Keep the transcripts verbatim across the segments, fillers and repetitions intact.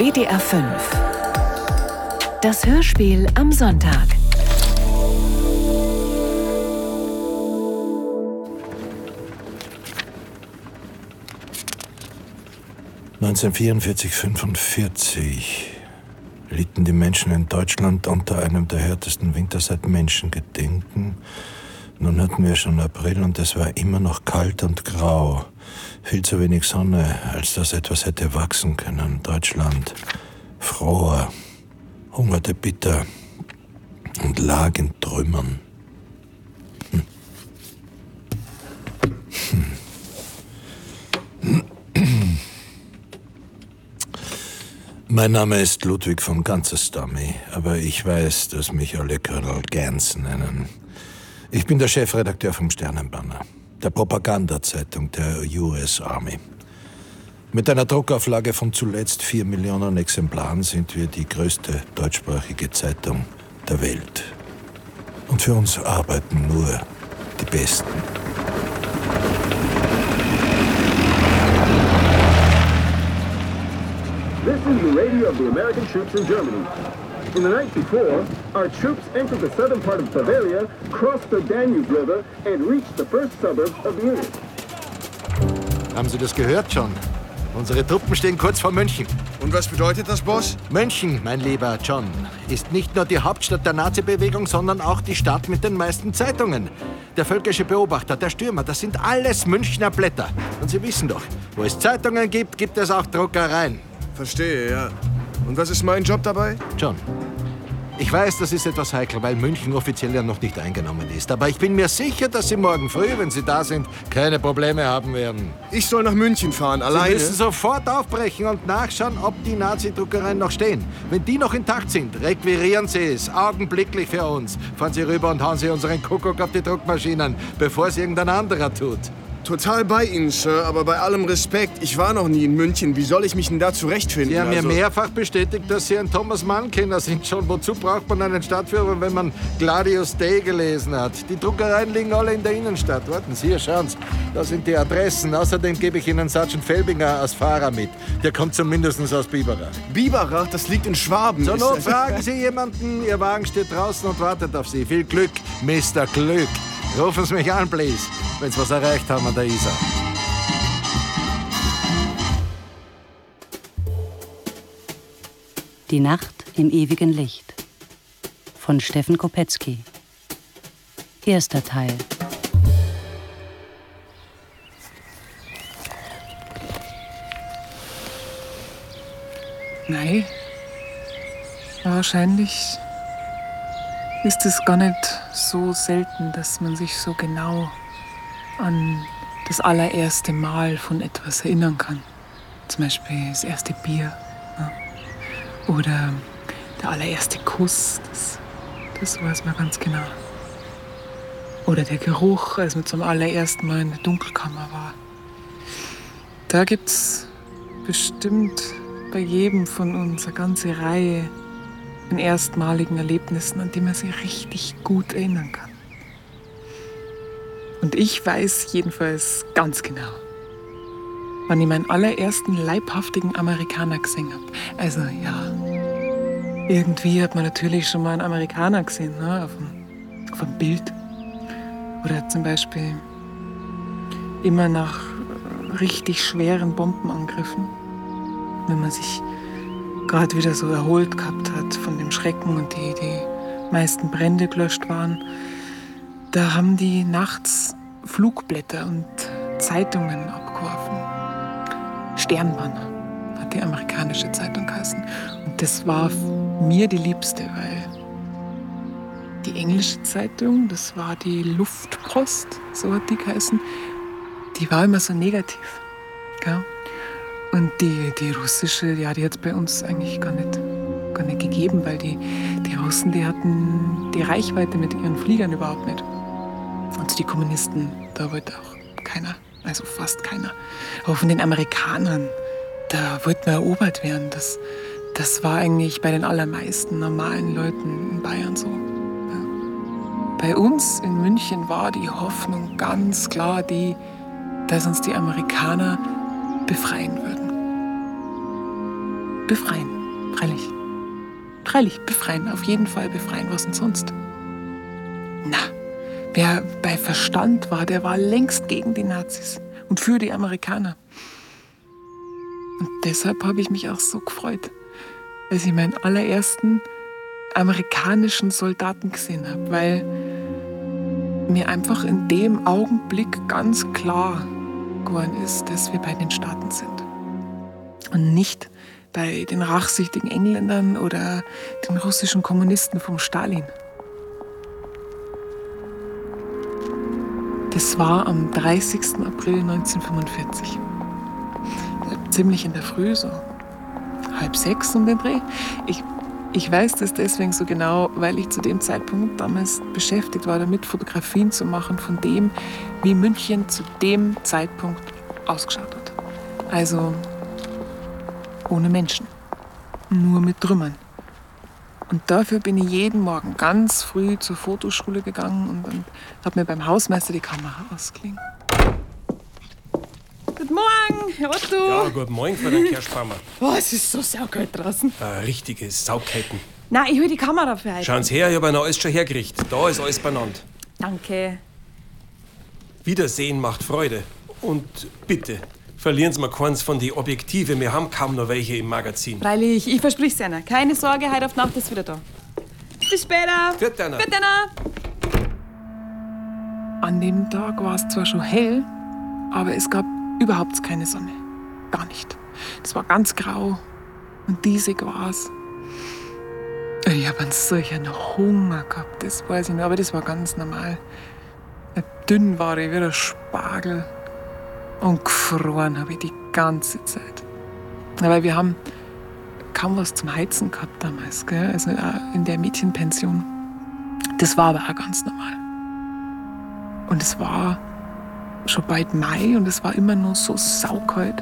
W D R fünf. Das Hörspiel am Sonntag. neunzehnhundertvierundvierzig fünfundvierzig litten die Menschen in Deutschland unter einem der härtesten Winter seit Menschengedenken. Nun hatten wir schon April und es war immer noch kalt und grau. Viel zu wenig Sonne, als dass etwas hätte wachsen können. Deutschland fror, hungerte bitter und lag in Trümmern. Hm. Hm. Mein Name ist Ludwig von Ganzestami, aber ich weiß, dass mich alle Colonel Gans nennen. Ich bin der Chefredakteur vom Sternenbanner, der Propagandazeitung der U S Army. Mit einer Druckauflage von zuletzt vier Millionen Exemplaren sind wir die größte deutschsprachige Zeitung der Welt. Und für uns arbeiten nur die Besten. This is the radio of the American troops in Germany. In the night before, our troops entered the southern part of Bavaria, crossed the Danube River, and reached the first suburb of Munich. Haben Sie das gehört, John? Unsere Truppen stehen kurz vor München. Und was bedeutet das, Boss? München, mein lieber John, ist nicht nur die Hauptstadt der Nazi-Bewegung, sondern auch die Stadt mit den meisten Zeitungen. Der völkische Beobachter, der Stürmer, das sind alles Münchner Blätter. Und Sie wissen doch, wo es Zeitungen gibt, gibt es auch Druckereien. Verstehe, ja. Und was ist mein Job dabei? John, ich weiß, das ist etwas heikel, weil München offiziell ja noch nicht eingenommen ist. Aber ich bin mir sicher, dass Sie morgen früh, wenn Sie da sind, keine Probleme haben werden. Ich soll nach München fahren, alleine? Sie müssen sofort aufbrechen und nachschauen, ob die Nazi-Druckereien noch stehen. Wenn die noch intakt sind, requirieren Sie es augenblicklich für uns. Fahren Sie rüber und hauen Sie unseren Kuckuck auf die Druckmaschinen, bevor es irgendein anderer tut. Total bei Ihnen, Sir, aber bei allem Respekt, ich war noch nie in München. Wie soll ich mich denn da zurechtfinden? Sie haben also mir mehrfach bestätigt, dass Sie ein Thomas Mann-Kenner sind. Schon wozu braucht man einen Stadtführer, wenn man Gladius Day gelesen hat? Die Druckereien liegen alle in der Innenstadt. Warten Sie, hier, schauen Sie. Da sind die Adressen. Außerdem gebe ich Ihnen Sergeant Felbinger als Fahrer mit. Der kommt zumindest aus Biberach. Biberach, das liegt in Schwaben. Zur Not fragen Sie jemanden. Ihr Wagen steht draußen und wartet auf Sie. Viel Glück, Mister Glück. Rufen Sie mich an, please, wenn Sie was erreicht haben an der Isar. Die Nacht im ewigen Licht von Steffen Kopetzky. Erster Teil. Nein, wahrscheinlich ist es gar nicht so selten, dass man sich so genau an das allererste Mal von etwas erinnern kann. Zum Beispiel das erste Bier, ja. Oder der allererste Kuss, das, das weiß man ganz genau. Oder der Geruch, als man zum allerersten Mal in der Dunkelkammer war. Da gibt's bestimmt bei jedem von uns eine ganze Reihe von erstmaligen Erlebnissen, an die man sich richtig gut erinnern kann. Und ich weiß jedenfalls ganz genau, wann ich meinen allerersten leibhaftigen Amerikaner gesehen habe. Also ja, irgendwie hat man natürlich schon mal einen Amerikaner gesehen, ne, auf dem, auf dem Bild. Oder zum Beispiel immer nach richtig schweren Bombenangriffen, wenn man sich gerade wieder so erholt gehabt hat von dem Schrecken und die, die meisten Brände gelöscht waren. Da haben die nachts Flugblätter und Zeitungen abgeworfen. Sternbanner hat die amerikanische Zeitung geheißen. Und das war mir die liebste, weil die englische Zeitung, das war die Luftpost, so hat die geheißen, die war immer so negativ. Gell? Und die, die russische, ja, die hat es bei uns eigentlich gar nicht, gar nicht gegeben, weil die, die Russen, die hatten die Reichweite mit ihren Fliegern überhaupt nicht. Und die Kommunisten, da wollte auch keiner, also fast keiner. Aber von den Amerikanern, da wollte man erobert werden. Das, das war eigentlich bei den allermeisten normalen Leuten in Bayern so. Ja. Bei uns in München war die Hoffnung ganz klar die, dass uns die Amerikaner befreien würden. befreien, freilich. Freilich, befreien, auf jeden Fall befreien, was denn sonst? Na, wer bei Verstand war, der war längst gegen die Nazis und für die Amerikaner. Und deshalb habe ich mich auch so gefreut, als ich meinen allerersten amerikanischen Soldaten gesehen habe, weil mir einfach in dem Augenblick ganz klar geworden ist, dass wir bei den Staaten sind. Und nicht bei den rachsüchtigen Engländern oder den russischen Kommunisten vom Stalin. Das war am dreißigsten April neunzehnhundertfünfundvierzig. Ziemlich in der Früh, so halb sechs um den Dreh. Ich, ich weiß das deswegen so genau, weil ich zu dem Zeitpunkt damals beschäftigt war, damit Fotografien zu machen von dem, wie München zu dem Zeitpunkt ausgeschaut hat. Also ohne Menschen, nur mit Trümmern. Und dafür bin ich jeden Morgen ganz früh zur Fotoschule gegangen und, und habe mir beim Hausmeister die Kamera ausgeliehen. Guten Morgen, Herr Otto. Ja, guten Morgen, Frau Kerschbaumer. Oh, es ist so saukalt draußen. Äh, richtige Saukäten. Nein, ich will die Kamera für heute. Schauen Sie her, ich habe noch alles schon hergerichtet. Da ist alles benannt. Danke. Wiedersehen macht Freude. Und bitte, verlieren Sie mal keins von den Objektive. Wir haben kaum noch welche im Magazin. Freilich, ich versprich's Ihnen. Keine Sorge, heute auf Nacht ist wieder da. Bis später. Viert einer. Viert einer. An dem Tag war es zwar schon hell, aber es gab überhaupt keine Sonne. Gar nicht. Es war ganz grau und diesig war es. Ich habe einen solchen Hunger gehabt, das weiß ich noch, aber das war ganz normal. Dünn war ich wie ein Spargel. Und gefroren habe ich die ganze Zeit. Weil wir haben kaum was zum Heizen gehabt damals, gell? Also in der Mädchenpension. Das war aber auch ganz normal. Und es war schon bald Mai und es war immer noch so saukalt.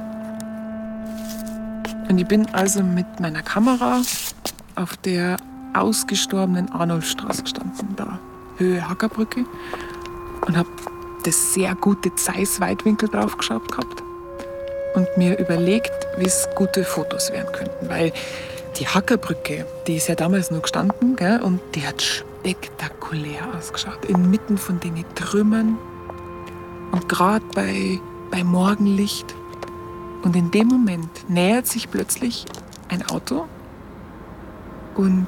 Und ich bin also mit meiner Kamera auf der ausgestorbenen Arnoldstraße gestanden, da Höhe Hackerbrücke, und habe das sehr gute Zeiss-Weitwinkel draufgeschaut gehabt und mir überlegt, wie es gute Fotos werden könnten. Weil die Hackerbrücke, die ist ja damals noch gestanden, gell, und die hat spektakulär ausgeschaut, inmitten von den Trümmern und gerade bei, bei Morgenlicht. Und in dem Moment nähert sich plötzlich ein Auto und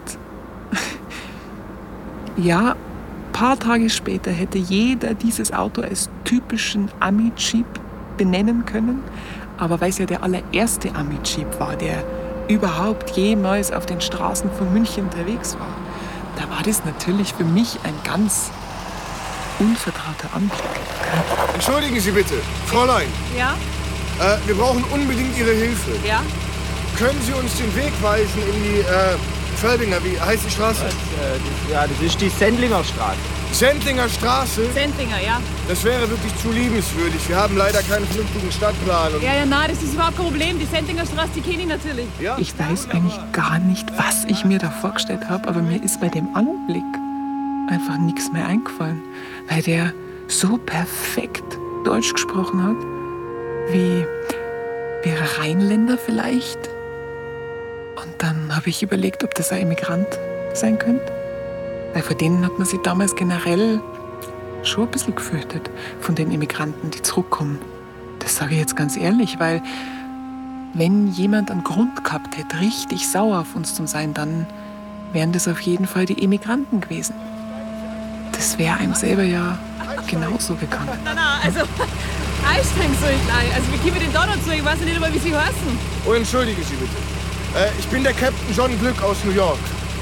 ja, ein paar Tage später hätte jeder dieses Auto als typischen Ami-Jeep benennen können. Aber weil es ja der allererste Ami-Jeep war, der überhaupt jemals auf den Straßen von München unterwegs war, da war das natürlich für mich ein ganz unvertrauter Anblick. Entschuldigen Sie bitte, Fräulein. Ja? Äh, wir brauchen unbedingt Ihre Hilfe. Ja? Können Sie uns den Weg weisen in die äh, Felbinger, wie heißt die Straße? Das, äh, das, ja, das ist die Sendlinger Straße. Sendlinger Straße? Sendlinger, ja. Das wäre wirklich zu liebenswürdig. Wir haben leider keinen vernünftigen Stadtplan. Und Ja, ja, nein, das ist überhaupt kein Problem. Die Sendlinger Straße, die kenne ich natürlich. Ja? Ich weiß eigentlich gar nicht, was ich mir da vorgestellt habe, aber mir ist bei dem Anblick einfach nichts mehr eingefallen, weil der so perfekt Deutsch gesprochen hat, wie, wie ein Rheinländer vielleicht. Und dann habe ich überlegt, ob das ein Immigrant sein könnte. Weil vor denen hat man sich damals generell schon ein bisschen gefürchtet, von den Immigranten, die zurückkommen. Das sage ich jetzt ganz ehrlich, weil wenn jemand einen Grund gehabt hätte, richtig sauer auf uns zu sein, dann wären das auf jeden Fall die Immigranten gewesen. Das wäre einem selber ja genauso gegangen. Nein, nein, also einsteigen soll ich gleich. Also wie kommen wir denn da dazu? Ich weiß nicht einmal, wie Sie heißen. Oh, entschuldigen Sie bitte. Äh, ich bin der Captain John Glück aus New York.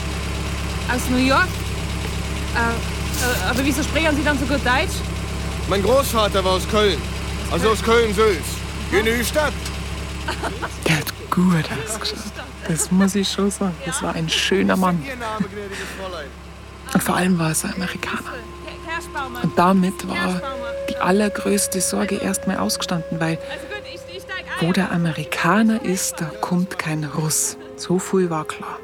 Aus New York? Äh, äh, aber wieso sprechen Sie dann so gut Deutsch? Mein Großvater war aus Köln. Also aus Köln-Sülz. In die Stadt. Der hat gut ausgeschaut. Das muss ich schon sagen. Das war ein schöner Mann. Ihr Name, gnädiges Fräulein? Und vor allem war er ein Amerikaner. Und damit war die allergrößte Sorge erstmal ausgestanden, weil wo der Amerikaner ist, da kommt kein Russ. So viel war klar.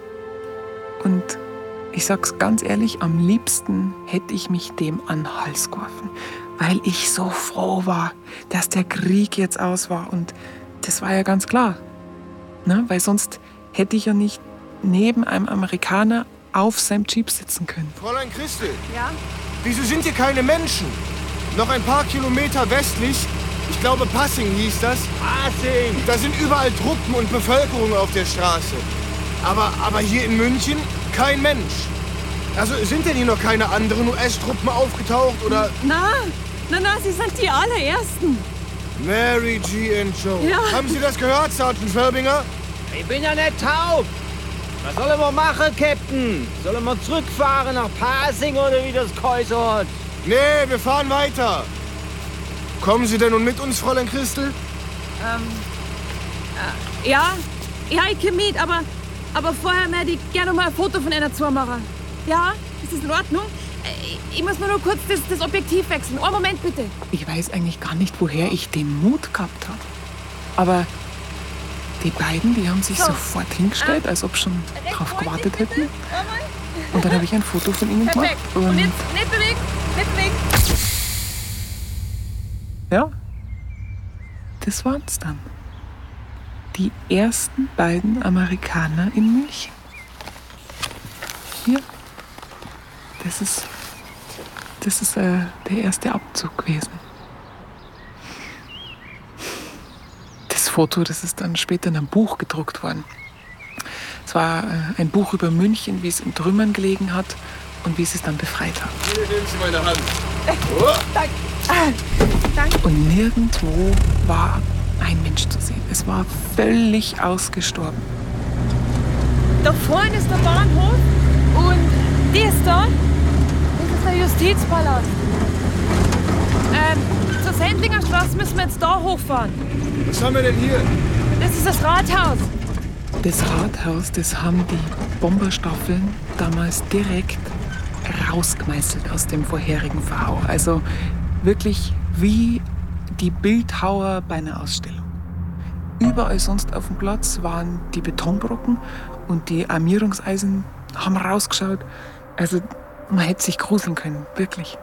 Und ich sag's ganz ehrlich, am liebsten hätte ich mich dem an den Hals geworfen, weil ich so froh war, dass der Krieg jetzt aus war. Und das war ja ganz klar. Ne? Weil sonst hätte ich ja nicht neben einem Amerikaner auf seinem Jeep sitzen können. Fräulein Christel. Ja? Wieso sind hier keine Menschen? Noch ein paar Kilometer westlich, ich glaube Passing hieß das. Passing! Da sind überall Truppen und Bevölkerung auf der Straße. Aber, aber hier in München kein Mensch. Also sind denn hier noch keine anderen U S-Truppen aufgetaucht, oder? Na, na, na, Sie sind die allerersten. Mary G. und Joe. Ja. Haben Sie das gehört, Sergeant Felbinger? Ich bin ja nicht taub. Was sollen wir machen, Captain? Sollen wir zurückfahren nach Passing oder wie das geäußert? Nee, wir fahren weiter. Kommen Sie denn nun mit uns, Fräulein Christel? Ähm, äh, ja, ja, ich komme mit, aber, aber vorher möchte ich gerne mal ein Foto von einer zwei machen. Ja, ist das in Ordnung? Äh, Ich muss mir nur kurz das, das Objektiv wechseln. Oh, Moment bitte. Ich weiß eigentlich gar nicht, woher ich den Mut gehabt habe. Aber die beiden, die haben sich So. sofort hingestellt, als ob schon drauf gewartet hätten. Oh, Und dann habe ich ein Foto von ihnen gemacht. perfekt. Und Und jetzt nicht bewegen, nicht bewegen. ja, das waren's dann. Die ersten beiden Amerikaner in München. Hier, das ist, das ist äh, der erste Abzug gewesen. Das Foto, das ist dann später in einem Buch gedruckt worden. Es war äh, ein Buch über München, wie es in Trümmern gelegen hat und wie sie es dann befreit haben. Hier, nehmen Sie meine Hand. Danke. Ah, danke. Und nirgendwo war ein Mensch zu sehen. Es war völlig ausgestorben. Da vorne ist der Bahnhof und die ist da. Das ist der Justizpalast. Ähm, zur Sendlinger Straße müssen wir jetzt da hochfahren. Was haben wir denn hier? Das ist das Rathaus. Das Rathaus, das haben die Bomberstaffeln damals direkt rausgemeißelt aus dem vorherigen V. Also wirklich wie die Bildhauer bei einer Ausstellung. Überall sonst auf dem Platz waren die Betonbrocken und die Armierungseisen haben rausgeschaut. Also man hätte sich gruseln können, wirklich.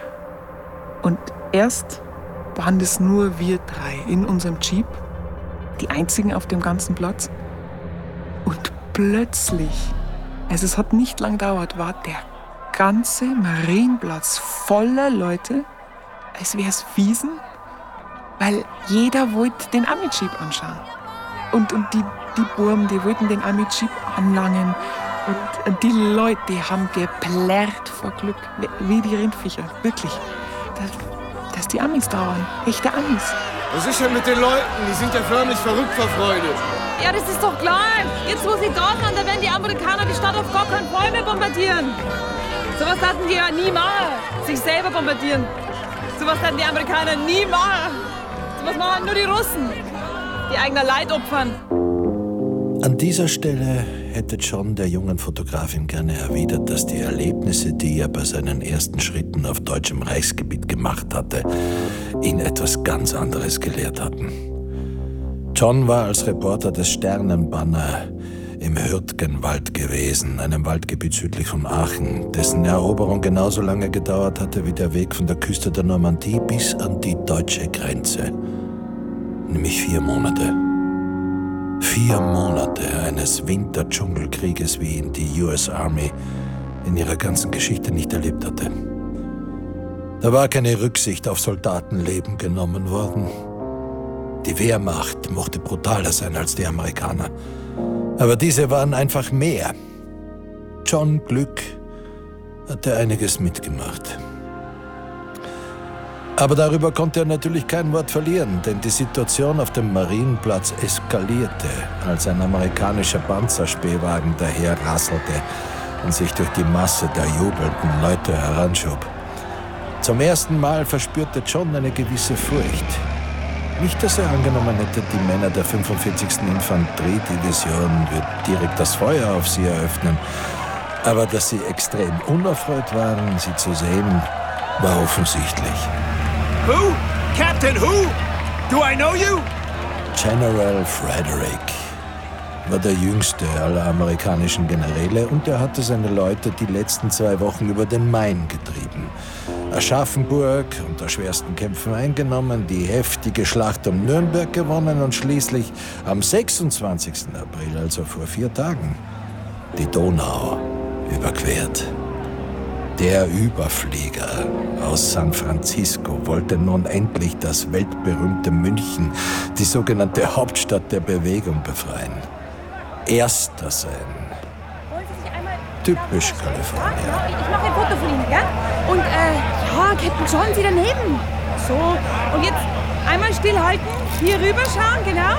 Und erst waren das nur wir drei in unserem Jeep, die einzigen auf dem ganzen Platz. Und plötzlich, also es hat nicht lang gedauert, war der ganze Marienplatz voller Leute, als wäre es Wiesen, weil jeder wollte den Ami-Jeep anschauen. Und, und die, die Burm, die wollten den Ami-Jeep anlangen. Und, und die Leute, die haben geplärrt vor Glück, wie die Rindviecher, wirklich. Dass, dass die Amis da waren, echte Amis. Was ist denn mit den Leuten? Die sind ja förmlich verrückt vor Freude. Ja, das ist doch klar. Jetzt, wo sie da sind, da werden die Amerikaner die Stadt auf gar keinen Fall mehr bombardieren. Sowas hatten die ja nie machen. Sich selber bombardieren. Sowas hatten die Amerikaner nie machen. Sowas machen nur die Russen. Die eigener Leid opfern. An dieser Stelle hätte John der jungen Fotografin gerne erwidert, dass die Erlebnisse, die er bei seinen ersten Schritten auf deutschem Reichsgebiet gemacht hatte, ihn etwas ganz anderes gelehrt hatten. John war als Reporter des Sternenbanner im Hürtgenwald gewesen, einem Waldgebiet südlich von Aachen, dessen Eroberung genauso lange gedauert hatte wie der Weg von der Küste der Normandie bis an die deutsche Grenze. Nämlich vier Monate. Vier Monate eines Winter-Dschungelkrieges, wie ihn die U S Army in ihrer ganzen Geschichte nicht erlebt hatte. Da war keine Rücksicht auf Soldatenleben genommen worden. Die Wehrmacht mochte brutaler sein als die Amerikaner. Aber diese waren einfach mehr. John Glück hatte einiges mitgemacht. Aber darüber konnte er natürlich kein Wort verlieren, denn die Situation auf dem Marienplatz eskalierte, als ein amerikanischer Panzerspähwagen daherrasselte und sich durch die Masse der jubelnden Leute heranschob. Zum ersten Mal verspürte John eine gewisse Furcht. Nicht, dass er angenommen hätte, die Männer der fünfundvierzigsten Infanteriedivision würden direkt das Feuer auf sie eröffnen, aber dass sie extrem unerfreut waren, sie zu sehen, war offensichtlich. Who? Captain who? Do I know you? General Frederick war der jüngste aller amerikanischen Generäle und er hatte seine Leute die letzten zwei Wochen über den Main getrieben. Aschaffenburg unter schwersten Kämpfen eingenommen, die heftige Schlacht um Nürnberg gewonnen und schließlich am sechsundzwanzigsten April, also vor vier Tagen, die Donau überquert. Der Überflieger aus San Francisco wollte nun endlich das weltberühmte München, die sogenannte Hauptstadt der Bewegung, befreien. Erster sein. Typisch Kalifornier. Ich mache ein Foto von Ihnen, gell? Und, äh, ja, Captain John, Sie daneben. So, und jetzt einmal stillhalten, hier rüber schauen, genau.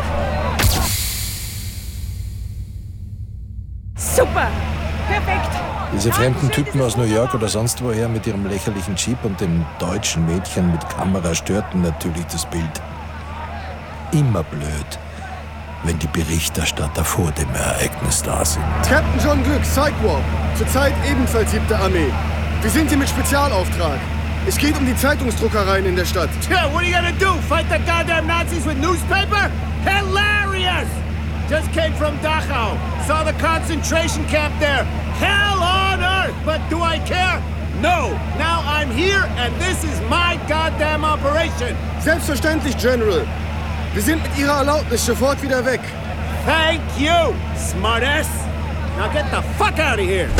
Super, perfekt. Diese fremden Typen aus New York oder sonst woher mit ihrem lächerlichen Jeep und dem deutschen Mädchen mit Kamera störten natürlich das Bild. Immer blöd, wenn die Berichterstatter vor dem Ereignis da sind. Captain John Glück, Sidewalk. Zurzeit ebenfalls siebte Armee. Wir sind hier mit Spezialauftrag. Es geht um die Zeitungsdruckereien in der Stadt. Yeah, what are you gonna do? Fight the goddamn Nazis with newspaper? Hilarious! Just came from Dachau. Saw the concentration camp there. Hell on earth! But do I care? No! Now I'm here and this is my goddamn operation! Selbstverständlich, General. Wir sind mit Ihrer Erlaubnis sofort wieder weg. Thank you, smartass! Now get the fuck out of here!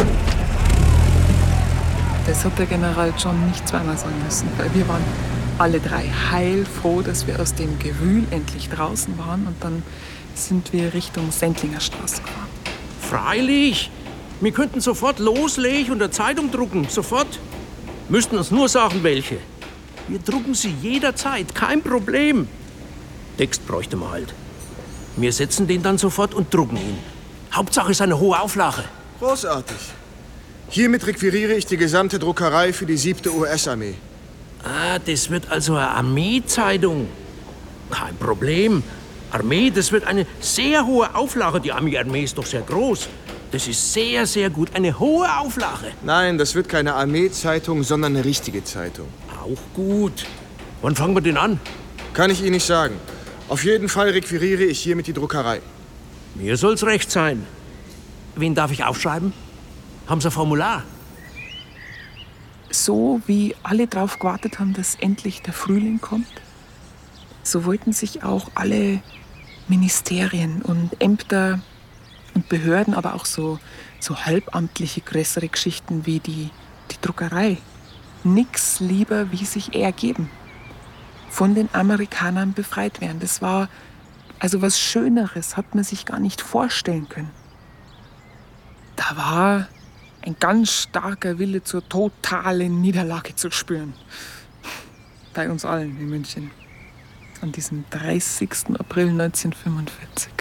Das hat der General John nicht zweimal sagen müssen, weil wir waren alle drei heilfroh, dass wir aus dem Gewühl endlich draußen waren und dann sind wir Richtung Sendlinger Straße gefahren. Freilich! Wir könnten sofort loslegen und eine Zeitung drucken, sofort. Müssten uns nur sagen, welche. Wir drucken sie jederzeit, kein Problem. Text bräuchte man halt. Wir setzen den dann sofort und drucken ihn. Hauptsache ist eine hohe Auflage. Großartig. Hiermit requiriere ich die gesamte Druckerei für die siebte U S-Armee. Ah, das wird also eine Armeezeitung. Kein Problem. Armee, das wird eine sehr hohe Auflage. Die Armee-Armee ist doch sehr groß. Das ist sehr, sehr gut. Eine hohe Auflage. Nein, das wird keine Armee-Zeitung, sondern eine richtige Zeitung. Auch gut. Wann fangen wir denn an? Kann ich Ihnen nicht sagen. Auf jeden Fall requiriere ich hiermit die Druckerei. Mir soll's recht sein. Wen darf ich aufschreiben? Haben Sie ein Formular? So wie alle drauf gewartet haben, dass endlich der Frühling kommt, so wollten sich auch alle Ministerien und Ämter und Behörden, aber auch so, so halbamtliche, größere Geschichten wie die, die Druckerei, nix lieber wie sich ergeben, von den Amerikanern befreit werden. Das war, also was Schöneres hat man sich gar nicht vorstellen können. Da war ein ganz starker Wille zur totalen Niederlage zu spüren. Bei uns allen in München. An diesem dreißigsten April neunzehnhundertfünfundvierzig.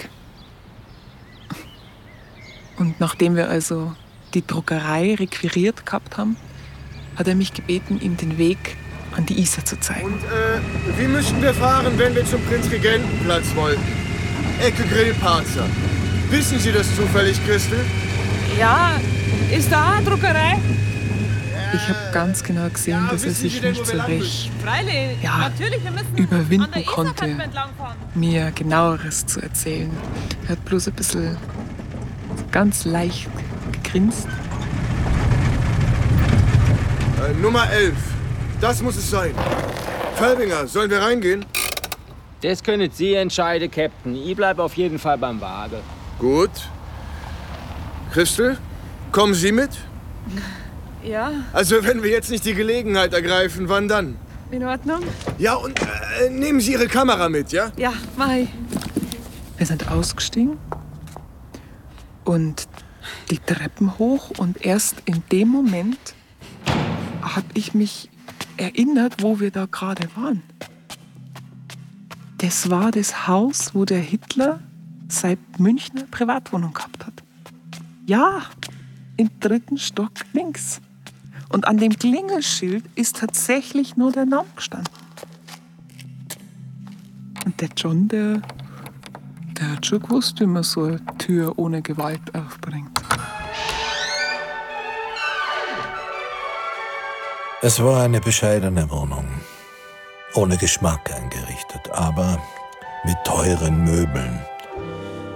Und nachdem wir also die Druckerei requiriert gehabt haben, hat er mich gebeten, ihm den Weg an die Isar zu zeigen. Und äh, wie müssten wir fahren, wenn wir zum Prinzregentenplatz wollten? Ecke Grillparzer. Wissen Sie das zufällig, Christel? Ja, ist da eine Druckerei? Ich habe ganz genau gesehen, ja, dass er sich nicht so recht Freilich, ja, natürlich, wir müssen überwinden an der konnte, mir Genaueres zu erzählen. Er hat bloß ein bisschen ganz leicht gegrinst. Äh, Nummer elf. Das muss es sein. Felbinger, sollen wir reingehen? Das können Sie entscheiden, Captain. Ich bleibe auf jeden Fall beim Wagen. Gut. Christel, kommen Sie mit? Ja. Also, wenn wir jetzt nicht die Gelegenheit ergreifen, wann dann? In Ordnung? Ja, und äh, nehmen Sie Ihre Kamera mit, ja? Ja, mach ich. Wir sind ausgestiegen und die Treppen hoch und erst in dem Moment habe ich mich erinnert, wo wir da gerade waren. Das war das Haus, wo der Hitler seine Münchner Privatwohnung gehabt hat. Ja, im dritten Stock links. Und an dem Klingelschild ist tatsächlich nur der Name gestanden. Und der John, der, der hat schon gewusst, wie man so eine Tür ohne Gewalt aufbringt. Es war eine bescheidene Wohnung, ohne Geschmack eingerichtet, aber mit teuren Möbeln.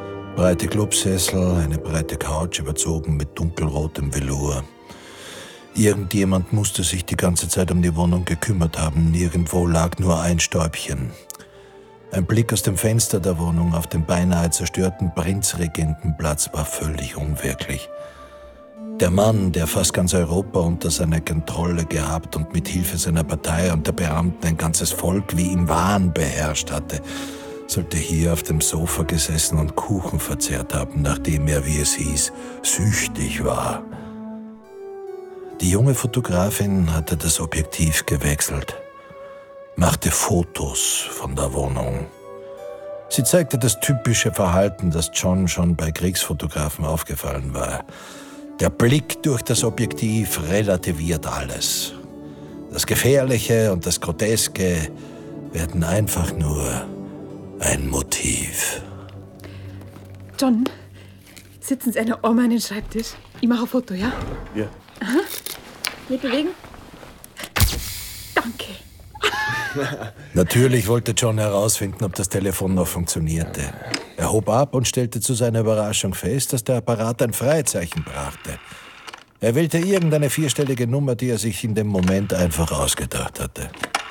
Breite Clubsessel, eine breite Couch überzogen mit dunkelrotem Velour. Irgendjemand musste sich die ganze Zeit um die Wohnung gekümmert haben. Nirgendwo lag nur ein Stäubchen. Ein Blick aus dem Fenster der Wohnung auf den beinahe zerstörten Prinzregentenplatz war völlig unwirklich. Der Mann, der fast ganz Europa unter seiner Kontrolle gehabt und mit Hilfe seiner Partei und der Beamten ein ganzes Volk wie im Wahn beherrscht hatte, sollte hier auf dem Sofa gesessen und Kuchen verzehrt haben, nachdem er, wie es hieß, süchtig war. Die junge Fotografin hatte das Objektiv gewechselt, machte Fotos von der Wohnung. Sie zeigte das typische Verhalten, das John schon bei Kriegsfotografen aufgefallen war. Der Blick durch das Objektiv relativiert alles. Das Gefährliche und das Groteske werden einfach nur ein Motiv. John, sitzen Sie eine Oma an den Schreibtisch? Ich mache ein Foto, ja? Ja. Aha. Nicht bewegen. Danke. Natürlich wollte John herausfinden, ob das Telefon noch funktionierte. Er hob ab und stellte zu seiner Überraschung fest, dass der Apparat ein Freizeichen brachte. Er wählte irgendeine vierstellige Nummer, die er sich in dem Moment einfach ausgedacht hatte.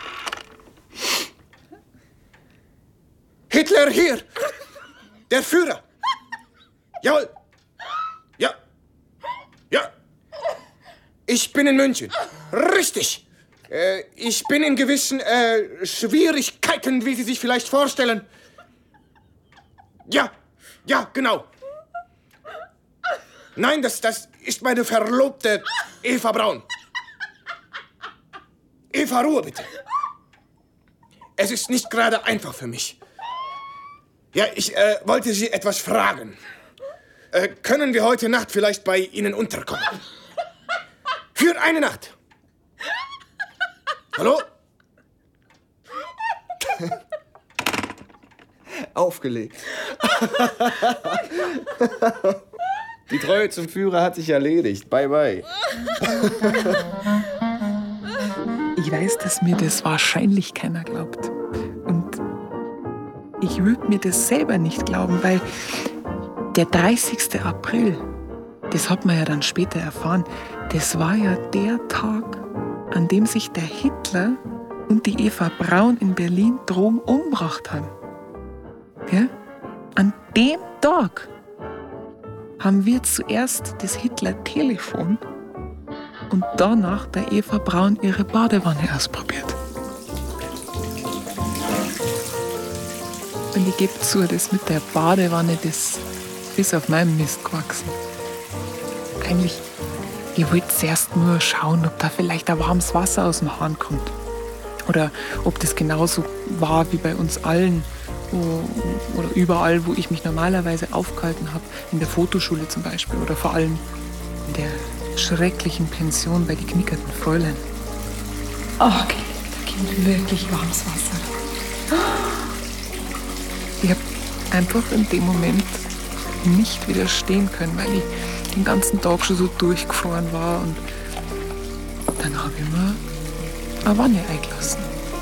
Hitler hier! Der Führer! Jawohl! Ja! Ja! Ich bin in München. Richtig! Äh, ich bin in gewissen äh, Schwierigkeiten, wie Sie sich vielleicht vorstellen. Ja, ja, genau. Nein, das, das ist meine Verlobte Eva Braun. Eva, Ruhe bitte. Es ist nicht gerade einfach für mich. Ja, ich äh, wollte Sie etwas fragen. Äh, können wir heute Nacht vielleicht bei Ihnen unterkommen? Für eine Nacht. Hallo? Aufgelegt. Die Treue zum Führer hat sich erledigt. Bye, bye. Ich weiß, dass mir das wahrscheinlich keiner glaubt. Und ich würde mir das selber nicht glauben, weil der dreißigste April, das hat man ja dann später erfahren, das war ja der Tag, an dem sich der Hitler und die Eva Braun in Berlin Drogen umgebracht haben. Ja? An dem Tag haben wir zuerst das Hitler-Telefon und danach der Eva Braun ihre Badewanne ausprobiert. Und ich gebe zu, das mit der Badewanne, das ist auf meinem Mist gewachsen. Eigentlich, ich wollte zuerst nur schauen, ob da vielleicht ein warmes Wasser aus dem Hahn kommt. Oder ob das genauso war wie bei uns allen. Oder überall, wo ich mich normalerweise aufgehalten habe. In der Fotoschule zum Beispiel. Oder vor allem in der schrecklichen Pension bei den knickerten Fräulein. Oh, okay, da kommt wirklich warmes Wasser. Ich habe einfach in dem Moment nicht widerstehen können, weil ich den ganzen Tag schon so durchgefroren war. Und dann habe ich mir eine Wanne eingelassen.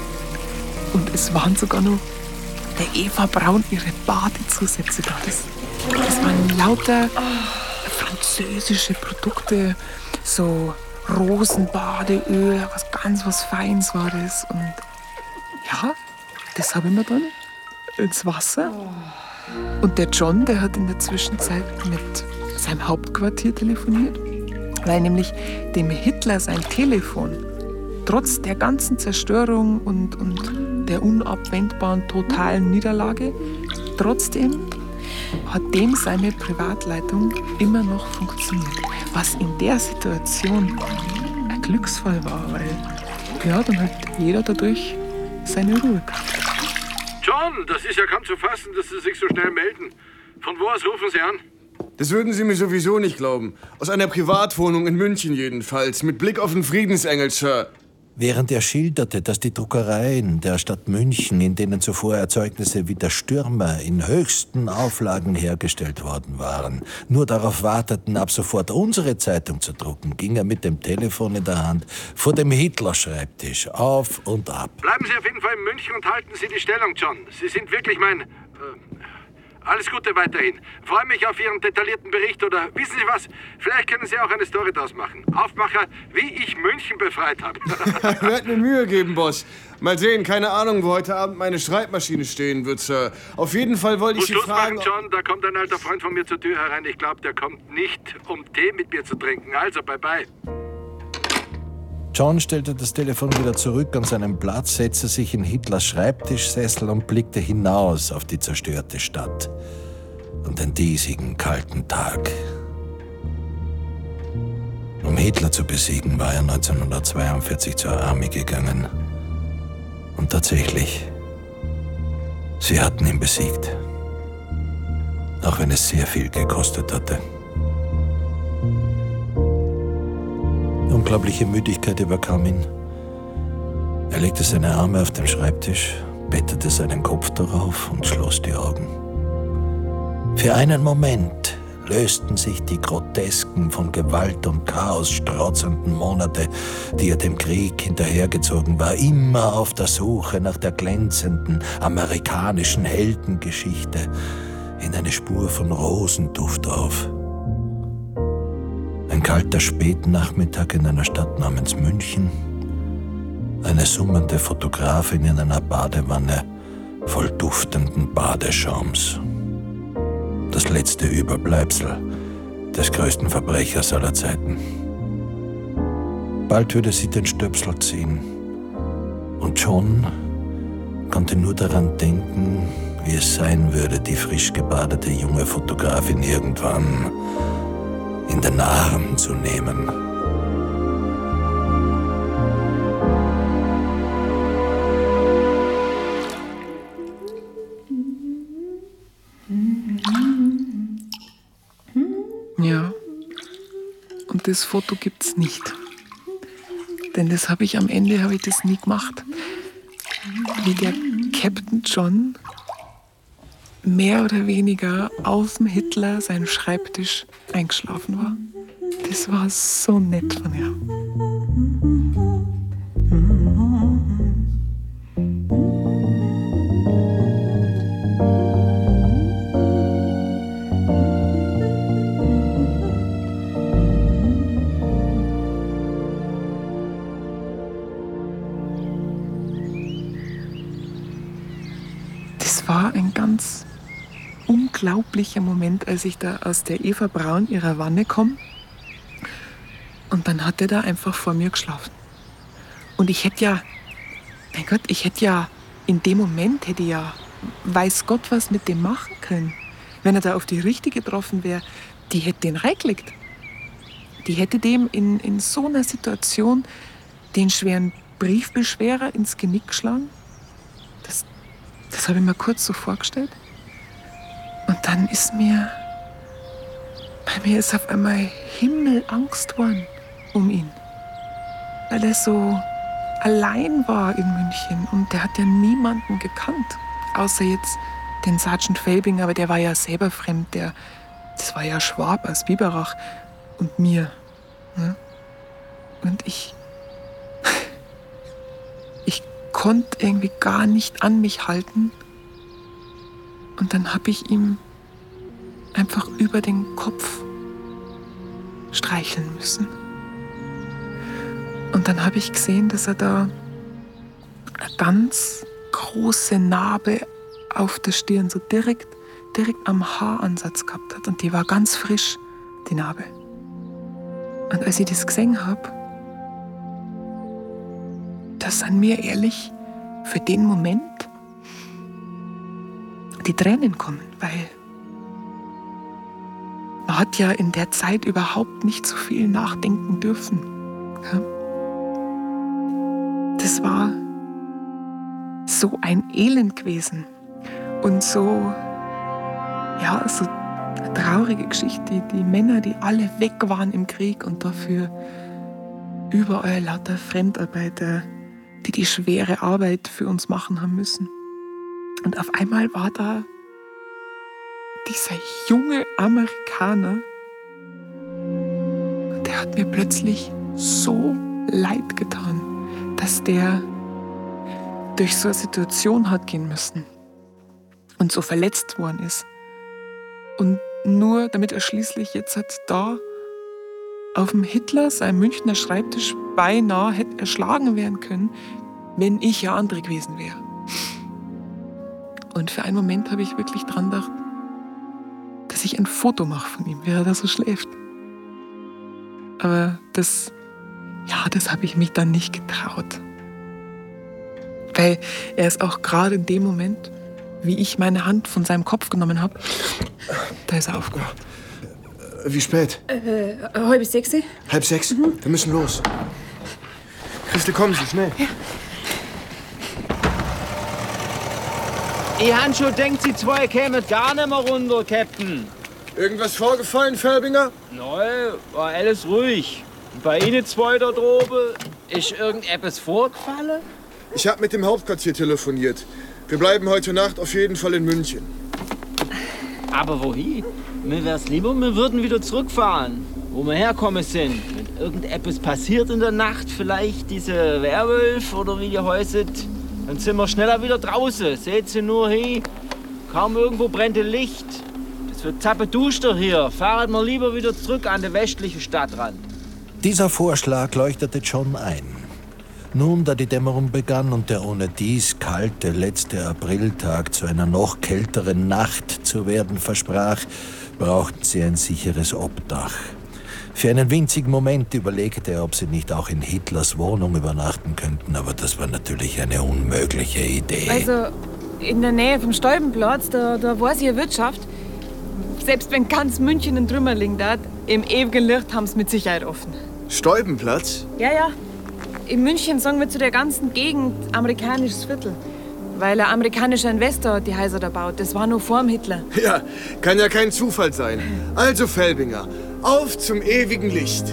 Und es waren sogar noch der Eva Braun ihre Badezusätze da. Das, das waren lauter französische Produkte, so Rosenbadeöl, was ganz was Feins war das. Und ja, das habe ich mir dann ins Wasser. Und der John, der hat in der Zwischenzeit mit seinem Hauptquartier telefoniert, weil nämlich dem Hitler sein Telefon trotz der ganzen Zerstörung und, und der unabwendbaren totalen Niederlage, trotzdem hat dem seine Privatleitung immer noch funktioniert. Was in der Situation ein Glücksfall war, weil ja, dann hat jeder dadurch seine Ruhe gehabt. John, das ist ja kaum zu fassen, dass Sie sich so schnell melden. Von wo aus rufen Sie an? Das würden Sie mir sowieso nicht glauben. Aus einer Privatwohnung in München jedenfalls, mit Blick auf den Friedensengel, Sir. Während er schilderte, dass die Druckereien der Stadt München, in denen zuvor Erzeugnisse wie der Stürmer in höchsten Auflagen hergestellt worden waren, nur darauf warteten, ab sofort unsere Zeitung zu drucken, ging er mit dem Telefon in der Hand vor dem Hitler-Schreibtisch auf und ab. Bleiben Sie auf jeden Fall in München und halten Sie die Stellung, John. Sie sind wirklich mein äh, Alles Gute weiterhin. Freue mich auf Ihren detaillierten Bericht oder wissen Sie was? Vielleicht können Sie auch eine Story daraus machen. Aufmacher, wie ich München befreit habe. Werd mir Mühe geben, Boss. Mal sehen, keine Ahnung, wo heute Abend meine Schreibmaschine stehen wird, Sir. Auf jeden Fall wollte ich Sie Schluss fragen... machen, John, da kommt ein alter Freund von mir zur Tür herein. Ich glaube, der kommt nicht, um Tee mit mir zu trinken. Also, bye-bye. John stellte das Telefon wieder zurück an seinen Platz, setzte sich in Hitlers Schreibtischsessel und blickte hinaus auf die zerstörte Stadt und den diesigen, kalten Tag. Um Hitler zu besiegen, war er neunzehnhundertzweiundvierzig zur Armee gegangen. Und tatsächlich, sie hatten ihn besiegt. Auch wenn es sehr viel gekostet hatte. Unglaubliche Müdigkeit überkam ihn. Er legte seine Arme auf den Schreibtisch, bettete seinen Kopf darauf und schloss die Augen. Für einen Moment lösten sich die grotesken, von Gewalt und Chaos strotzenden Monate, die er dem Krieg hinterhergezogen war, immer auf der Suche nach der glänzenden amerikanischen Heldengeschichte, in eine Spur von Rosenduft auf. Ein kalter Spätnachmittag in einer Stadt namens München, eine summende Fotografin in einer Badewanne voll duftenden Badeschaums. Das letzte Überbleibsel des größten Verbrechers aller Zeiten. Bald würde sie den Stöpsel ziehen. Und John konnte nur daran denken, wie es sein würde, die frisch gebadete junge Fotografin irgendwann in den Arm zu nehmen. Ja, und das Foto gibt's nicht. Denn das habe ich am Ende habe ich das nie gemacht. Wie der Captain John mehr oder weniger auf dem Hitler seinen Schreibtisch eingeschlafen war. Das war so nett von ihr. Das war ein ganz unglaublicher Moment, als ich da aus der Eva Braun ihrer Wanne komme. Und dann hat er da einfach vor mir geschlafen. Und ich hätte ja, mein Gott, ich hätte ja, in dem Moment hätte ich ja, weiß Gott, was mit dem machen können. Wenn er da auf die Richtige getroffen wäre, die hätte den reingelegt. Die hätte dem in, in so einer Situation den schweren Briefbeschwerer ins Genick geschlagen. Das, das habe ich mir kurz so vorgestellt. Und dann ist mir, bei mir ist auf einmal Himmelangst geworden um ihn. Weil er so allein war in München und der hat ja niemanden gekannt. Außer jetzt den Sergeant Felbing, aber der war ja selber fremd. Der, das war ja Schwab aus Biberach und mir. Ne? Und ich, ich konnte irgendwie gar nicht an mich halten. Und dann habe ich ihm einfach über den Kopf streicheln müssen. Und dann habe ich gesehen, dass er da eine ganz große Narbe auf der Stirn, so direkt, direkt am Haaransatz gehabt hat. Und die war ganz frisch, die Narbe. Und als ich das gesehen habe, da sind mir ehrlich für den Moment die Tränen kommen, weil man hat ja in der Zeit überhaupt nicht so viel nachdenken dürfen. Ja? Das war so ein Elend gewesen und so, ja, so eine traurige Geschichte. Die, die Männer, die alle weg waren im Krieg und dafür überall lauter Fremdarbeiter, die die schwere Arbeit für uns machen haben müssen. Und auf einmal war da dieser junge Amerikaner, der hat mir plötzlich so leid getan, dass der durch so eine Situation hat gehen müssen und so verletzt worden ist. Und nur damit er schließlich jetzt halt da auf dem Hitler, seinem Münchner Schreibtisch, beinahe hätte erschlagen werden können, wenn ich ja andere gewesen wäre. Und für einen Moment habe ich wirklich dran gedacht, dass ich ein Foto mache von ihm, wie er da so schläft. Aber das, ja, das habe ich mich dann nicht getraut. Weil er ist auch gerade in dem Moment, wie ich meine Hand von seinem Kopf genommen habe, da ist er aufgewacht. Wie spät? Äh, halb sechs. Halb sechs? Mhm. Wir müssen los. Christel, kommen Sie, schnell. Ja. Ich han schon denkt, Sie zwei kämen gar nicht mehr runter, Captain. Irgendwas vorgefallen, Felbinger? Nein, war alles ruhig. Und bei Ihnen zwei da droben, ist irgendetwas vorgefallen? Ich hab mit dem Hauptquartier telefoniert. Wir bleiben heute Nacht auf jeden Fall in München. Aber wohin? Mir wär's lieber, wir würden wieder zurückfahren, wo wir herkommen sind. Wenn irgendetwas passiert in der Nacht, vielleicht diese Werwolf oder wie ihr heißt, dann sind wir schneller wieder draußen. Seht sie nur hin, kaum irgendwo brennt ein Licht. Das wird zappeduster hier. Fahren wir lieber wieder zurück an den westlichen Stadtrand. Dieser Vorschlag leuchtete John ein. Nun, da die Dämmerung begann und der ohnedies kalte letzte Apriltag zu einer noch kälteren Nacht zu werden versprach, brauchten sie ein sicheres Obdach. Für einen winzigen Moment überlegte er, ob sie nicht auch in Hitlers Wohnung übernachten könnten, aber das war natürlich eine unmögliche Idee. Also, in der Nähe vom Stolbenplatz, da, da war sie ja Wirtschaft. Selbst wenn ganz München in Trümmer liegt, im ewigen Licht haben sie mit Sicherheit offen. Stolbenplatz? Ja, ja. In München sagen wir zu der ganzen Gegend amerikanisches Viertel. Weil ein amerikanischer Investor die Häuser da baut. Das war nur vor dem Hitler. Ja, kann ja kein Zufall sein. Also, Felbinger, auf zum ewigen Licht.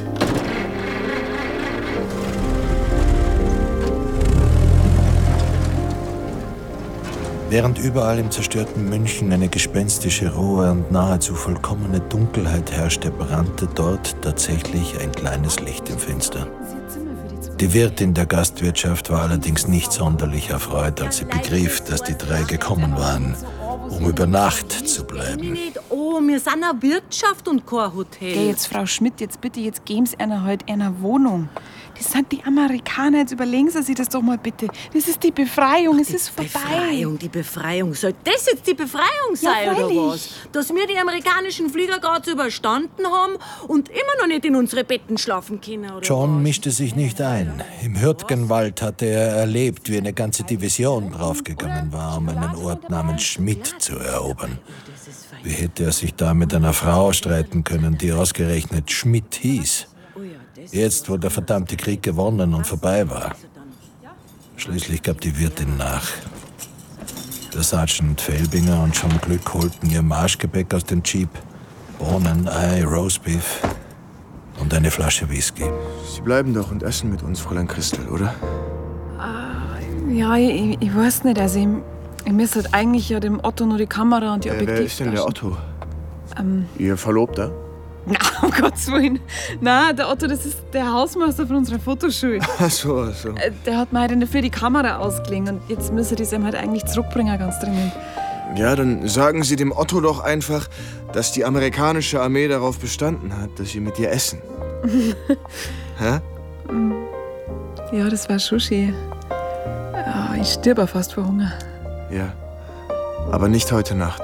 Während überall im zerstörten München eine gespenstische, rohe und nahezu vollkommene Dunkelheit herrschte, brannte dort tatsächlich ein kleines Licht im Finster. Die Wirtin der Gastwirtschaft war allerdings nicht sonderlich erfreut, als sie begriff, dass die drei gekommen waren, um über Nacht zu bleiben. Oh, wir sind eine Wirtschaft und kein Hotel. Geh jetzt, Frau Schmidt, jetzt bitte, jetzt geben Sie einer halt einer Wohnung. Das sind die Amerikaner, jetzt überlegen Sie sich das doch mal bitte. Das ist die Befreiung, Ach, es ist vorbei. Befreiung, die Befreiung. Soll das jetzt die Befreiung sein, ja, oder was? Dass wir die amerikanischen Flieger gerade so überstanden haben und immer noch nicht in unsere Betten schlafen können, oder John was? mischte sich nicht ein. Im Hürtgenwald hatte er erlebt, wie eine ganze Division draufgegangen war, um einen Ort namens Schmidt zu erobern. Wie hätte er sich da mit einer Frau streiten können, die ausgerechnet Schmidt hieß? Jetzt, wo der verdammte Krieg gewonnen und vorbei war. Schließlich gab die Wirtin nach. Der Sergeant Felbinger und John Glück holten ihr Marschgepäck aus dem Jeep. Bohnen, Ei, Roastbeef und eine Flasche Whisky. Sie bleiben doch und essen mit uns, Fräulein Christel, oder? Uh, ja, ich, ich weiß nicht. Also, ich, ich müsste halt eigentlich ja dem Otto nur die Kamera und die äh, Objektive. Wer ist denn der Otto? Ähm, Ihr Verlobter? Na, um Gottes Willen. Nein, der Otto, das ist der Hausmeister von unserer Fotoschule. Ach so, ach so. Der hat mir halt in der Früh die Kamera ausgelegt und jetzt müsste ich das ihm halt eigentlich zurückbringen, ganz dringend. Ja, dann sagen Sie dem Otto doch einfach, dass die amerikanische Armee darauf bestanden hat, dass Sie mit ihr essen. Hä? Ja, das war schon schön. Ja, ich stirb auch fast vor Hunger. Ja, aber nicht heute Nacht.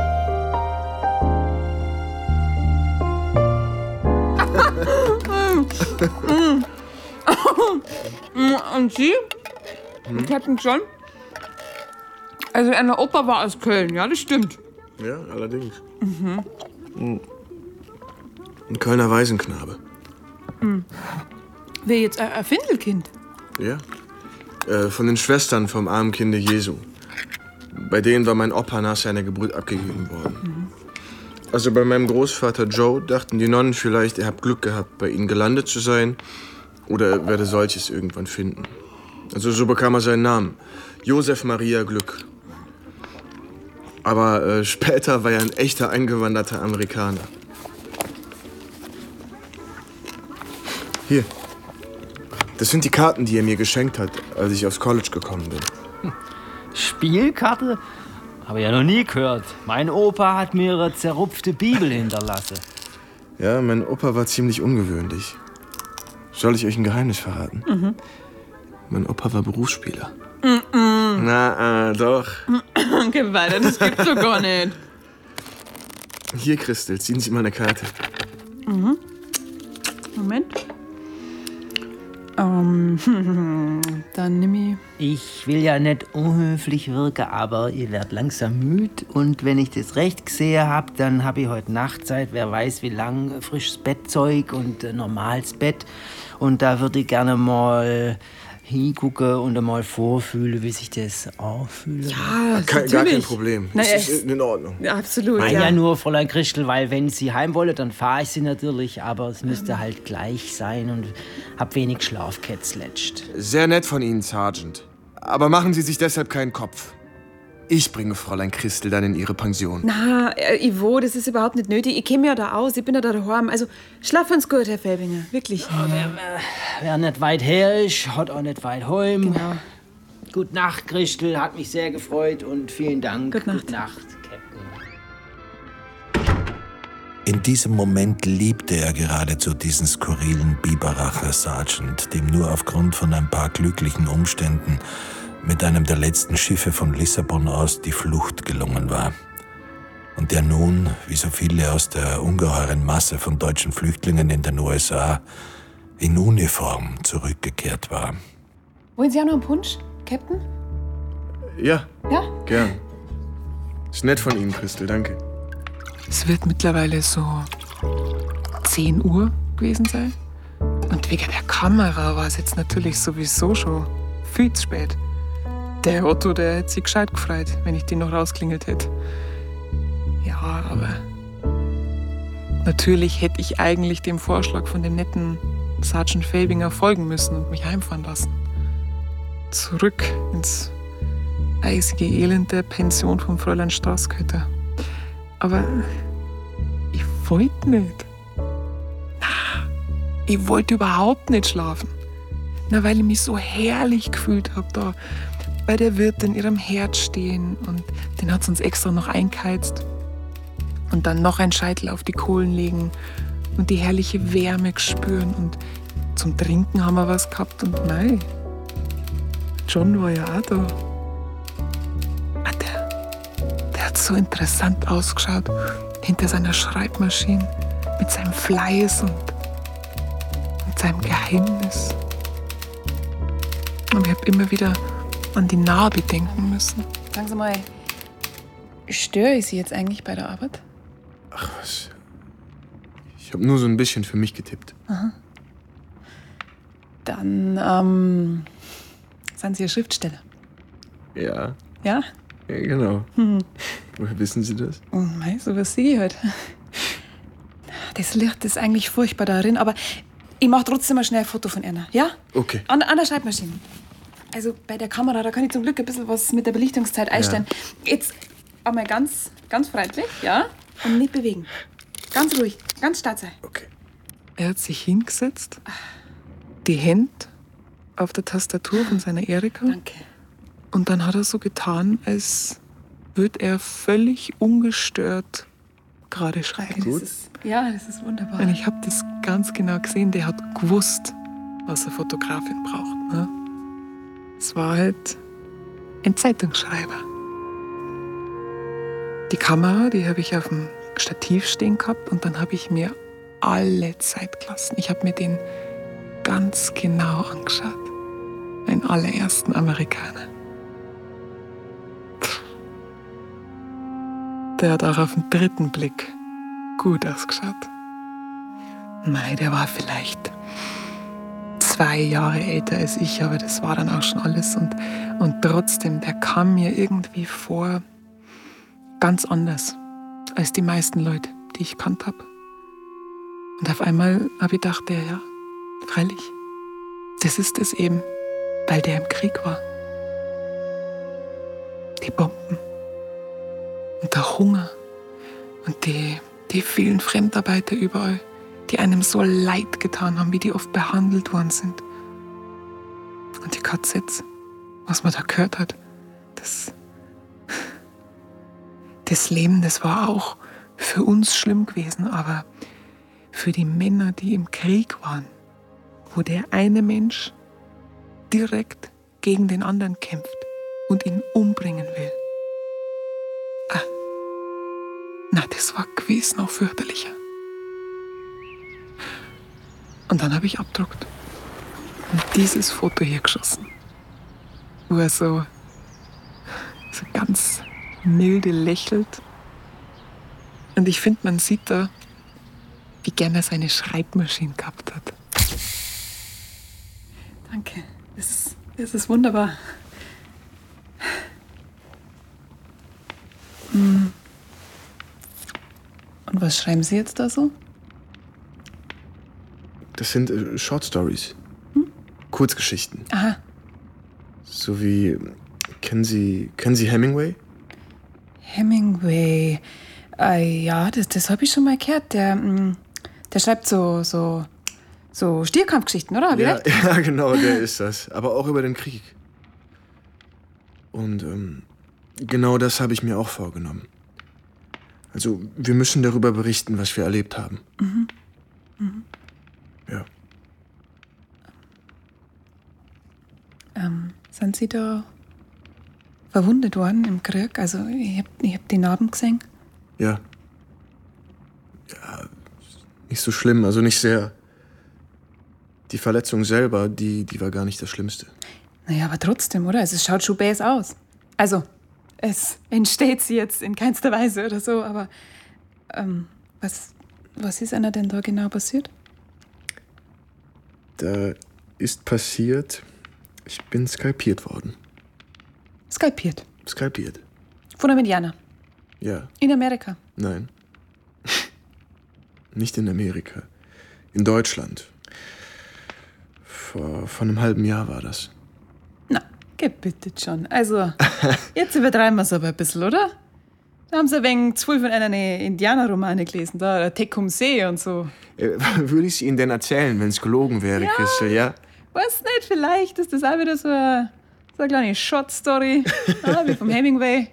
Und Sie? Hm? Captain John? Also eine Oper war aus Köln, ja, das stimmt. Ja, allerdings. Mhm. Ein Kölner Waisenknabe. Mhm. Wer jetzt ein, ein Findelkind? Ja. Äh, von den Schwestern vom armen Kinde Jesu. Bei denen war mein Opa nach seiner Geburt abgegeben worden. Mhm. Also bei meinem Großvater Joe dachten die Nonnen vielleicht, er hat Glück gehabt, bei ihnen gelandet zu sein. Oder er werde solches irgendwann finden. Also so bekam er seinen Namen. Josef Maria Glück. Aber äh, später war er ein echter eingewanderter Amerikaner. Hier. Das sind die Karten, die er mir geschenkt hat, als ich aufs College gekommen bin. Spielkarte? Habe ich ja noch nie gehört. Mein Opa hat mir eine zerrupfte Bibel hinterlassen. Ja, mein Opa war ziemlich ungewöhnlich. Soll ich euch ein Geheimnis verraten? Mhm. Mein Opa war Berufsspieler. Mm-mm. Na, äh, doch. Geh weiter, das gibt's doch gar nicht. Hier, Christel, ziehen Sie mal eine Karte. Mhm. Moment. Ähm, dann nimm ich. Ich will ja nicht unhöflich wirken, aber ihr werdet langsam müde. Und wenn ich das recht gesehen hab, dann hab ich heute Nacht Zeit, wer weiß wie lang, frisches Bettzeug und äh, normales Bett. Und da würde ich gerne mal hingucken und einmal vorfühlen, wie sich das anfühlt. Ja, Kein, gar kein Problem. Na, Das ja, ist in Ordnung. Ja, absolut. Nein, ja. ja nur, Fräulein Christel, weil wenn Sie heim wollen, dann fahre ich Sie natürlich, aber es müsste halt gleich sein und hab wenig Schlaf gehabt zuletzt. Sehr nett von Ihnen, Sergeant. Aber machen Sie sich deshalb keinen Kopf. Ich bringe Fräulein Christel dann in Ihre Pension. Na, äh, Ivo, das ist überhaupt nicht nötig. Ich kenne ja da aus, ich bin ja da daheim. Also, schlaf uns gut, Herr Felbinger, wirklich. Wer, wer nicht weit her ist, hat auch nicht weit heim. Genau. Gute Nacht, Christel, hat mich sehr gefreut und vielen Dank. Gute Nacht. Gute Nacht. In diesem Moment liebte er geradezu diesen skurrilen Biberacher Sergeant, dem nur aufgrund von ein paar glücklichen Umständen mit einem der letzten Schiffe von Lissabon aus die Flucht gelungen war. Und der nun, wie so viele aus der ungeheuren Masse von deutschen Flüchtlingen in den U S A, in Uniform zurückgekehrt war. Wollen Sie auch noch einen Punsch, Captain? Ja, Ja? gern. Ist nett von Ihnen, Christel, danke. Es wird mittlerweile so zehn Uhr gewesen sein. Und wegen der Kamera war es jetzt natürlich sowieso schon viel zu spät. Der Otto, der hätte sich gescheit gefreut, wenn ich den noch rausklingelt hätte. Ja, aber natürlich hätte ich eigentlich dem Vorschlag von dem netten Sergeant Felbinger folgen müssen und mich heimfahren lassen. Zurück ins eisige Elend der Pension von Fräulein Straßkötter. Aber ich wollte nicht. Na, ich wollte überhaupt nicht schlafen. Na, weil ich mich so herrlich gefühlt habe da bei der Wirtin in ihrem Herd stehen. Und den hat sie uns extra noch eingeheizt. Und dann noch ein Scheitel auf die Kohlen legen und die herrliche Wärme spüren. Und zum Trinken haben wir was gehabt. Und nein, John war ja auch da. Ah, der, der hat so interessant ausgeschaut hinter seiner Schreibmaschine mit seinem Fleiß und mit seinem Geheimnis. Und ich habe immer wieder an die Narbe denken müssen. Sagen Sie mal, störe ich Sie jetzt eigentlich bei der Arbeit? Ach was. Ich habe nur so ein bisschen für mich getippt. Aha. Dann, ähm, sind Sie ein Schriftsteller? Ja. Ja? Ja, genau. Hm. Woher wissen Sie das? Oh, mei, sowas sehe ich halt. Das Licht ist eigentlich furchtbar darin, aber ich mache trotzdem mal schnell ein Foto von Erna, ja? Okay. An, an der Schreibmaschine. Also bei der Kamera, da kann ich zum Glück ein bisschen was mit der Belichtungszeit einstellen. Jetzt einmal ganz, ganz freundlich, ja? Und nicht bewegen. Ganz ruhig, ganz stark sein. Okay. Er hat sich hingesetzt, die Hände auf der Tastatur von seiner Erika. Danke. Und dann hat er so getan, als würde er völlig ungestört gerade schreiben. Das ist, ja, das ist wunderbar. Und ich habe das ganz genau gesehen. Der hat gewusst, was eine Fotografin braucht. Ne? Es war halt ein Zeitungsschreiber. Die Kamera, die habe ich auf dem Stativ stehen gehabt und dann habe ich mir alle Zeit gelassen. Ich habe mir den ganz genau angeschaut. Einen allerersten Amerikaner. Der hat auch auf den dritten Blick gut ausgeschaut. Mei, der war vielleicht zwei Jahre älter als ich, aber das war dann auch schon alles. Und, und trotzdem, der kam mir irgendwie vor ganz anders als die meisten Leute, die ich kannt habe. Und auf einmal habe ich gedacht, der, ja, freilich, das ist es eben, weil der im Krieg war. Die Bomben und der Hunger und die, die vielen Fremdarbeiter überall, die einem so leid getan haben, wie die oft behandelt worden sind. Und die K Zs, was man da gehört hat, das, das Leben, das war auch für uns schlimm gewesen, aber für die Männer, die im Krieg waren, wo der eine Mensch direkt gegen den anderen kämpft und ihn umbringen will. Ah, na, das war gewesen noch fürchterlicher. Und dann habe ich abgedruckt und dieses Foto hier geschossen, wo er so, so ganz milde lächelt. Und ich finde, man sieht da, wie gern er seine Schreibmaschine gehabt hat. Danke, das ist, das ist wunderbar. Und was schreiben Sie jetzt da so? Das sind äh, Short Stories. Hm? Kurzgeschichten. Aha. So wie, kennen Sie, kennen Sie Hemingway? Hemingway. Äh, ja, das, das habe ich schon mal gehört. Der, mh, der schreibt so, so, so Stierkampfgeschichten, oder? Hab ich Ja, recht? ja, genau, der ist das. Aber auch über den Krieg. Und ähm, genau das habe ich mir auch vorgenommen. Also, wir müssen darüber berichten, was wir erlebt haben. Mhm. Mhm. Ja. Ähm, sind Sie da verwundet worden im Krieg? Also, ich hab, ich hab die Narben gesehen. Ja. Ja, nicht so schlimm, also nicht sehr. Die Verletzung selber, die, die war gar nicht das Schlimmste. Naja, aber trotzdem, oder? Also, es schaut schon bäs aus. Also, es entsteht sie jetzt in keinster Weise oder so, aber ähm, was, was ist einer denn da genau passiert? Da ist passiert, ich bin skalpiert worden. Skalpiert? Skalpiert, Von einem Indianer. ja. In Amerika. Nein. Nicht in Amerika. In Deutschland. Vor, vor einem halben Jahr war das. Gebittet schon. Also, jetzt übertreiben wir es aber ein bisschen, oder? Da haben sie ein wenig zu viel von einer Indianerromane gelesen, da, der Tecumseh und so. Äh, würde ich es Ihnen denn erzählen, wenn es gelogen wäre, Ja. Christel, ja? Weiß nicht, vielleicht ist das auch wieder so eine, so eine kleine Short-Story, ah, wie vom Hemingway.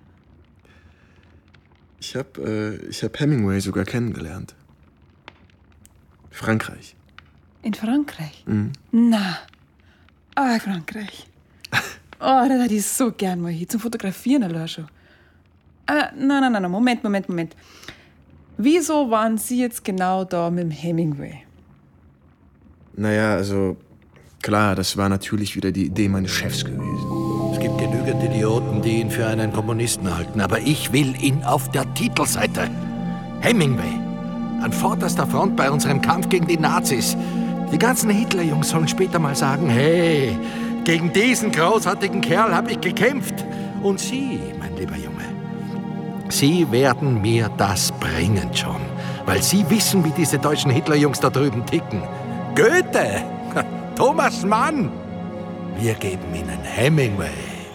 Ich hab, äh, ich hab Hemingway sogar kennengelernt. Frankreich. In Frankreich? Mhm. Na, ah, Frankreich. Oh, da hätte ich so gern mal hin, zum Fotografieren allein schon. Ah, nein, nein, nein, Moment, Moment, Moment. Wieso waren Sie jetzt genau da mit dem Hemingway? Naja, also, klar, das war natürlich wieder die Idee meines Chefs gewesen. Es gibt genügend Idioten, die ihn für einen Kommunisten halten, aber ich will ihn auf der Titelseite. Hemingway, an vorderster Front bei unserem Kampf gegen die Nazis. Die ganzen Hitlerjungs sollen später mal sagen, hey, gegen diesen großartigen Kerl habe ich gekämpft. Und Sie, mein lieber Junge, Sie werden mir das bringen, John. Weil Sie wissen, wie diese deutschen Hitlerjungs da drüben ticken. Goethe, Thomas Mann, wir geben Ihnen Hemingway.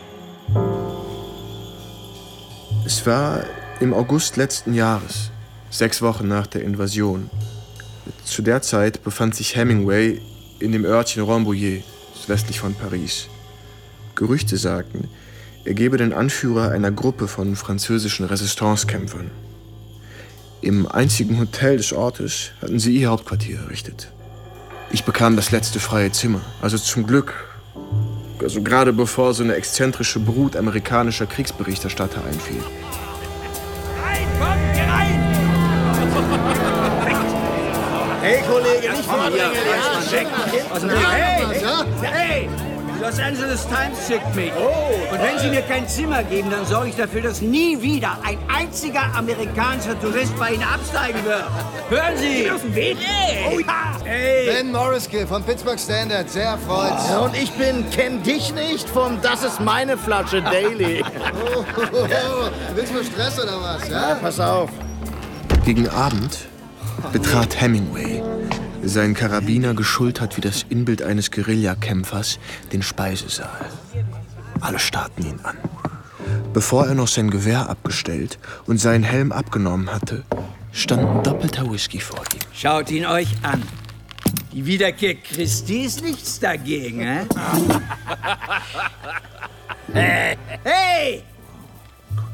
Es war im August letzten Jahres, sechs Wochen nach der Invasion. Zu der Zeit befand sich Hemingway in dem Örtchen Rambouillet, westlich von Paris. Gerüchte sagten, er gebe den Anführer einer Gruppe von französischen Resistancekämpfern. Im einzigen Hotel des Ortes hatten sie ihr Hauptquartier errichtet. Ich bekam das letzte freie Zimmer, also zum Glück, also gerade bevor so eine exzentrische Brut amerikanischer Kriegsberichterstatter einfiel. Komm, geh rein! Hey, Kollege, nicht Ja, vordringen, ja, ja? Checken. Also, Hey, hey, hey! Los Angeles Times schickt mich. Und wenn Sie mir kein Zimmer geben, dann sorge ich dafür, dass nie wieder ein einziger amerikanischer Tourist bei Ihnen absteigen wird. Hören Sie! Aus dem Weg! Hey! Oh ja! Hey! Ben Morriske vom Pittsburgh Standard, sehr erfreut. Oh. Und ich bin Kenn dich nicht vom Das ist meine Flasche Daily. oh, oh, oh. Willst du Stress oder was? Ja, ja, pass auf. Gegen Abend betrat Hemingway, sein Karabiner geschultert wie das Inbild eines Guerillakämpfers, den Speisesaal. Alle starrten ihn an. Bevor er noch sein Gewehr abgestellt und seinen Helm abgenommen hatte, stand ein doppelter Whisky vor ihm. Schaut ihn euch an. Die Wiederkehr Christi ist nichts dagegen, hä? Hey!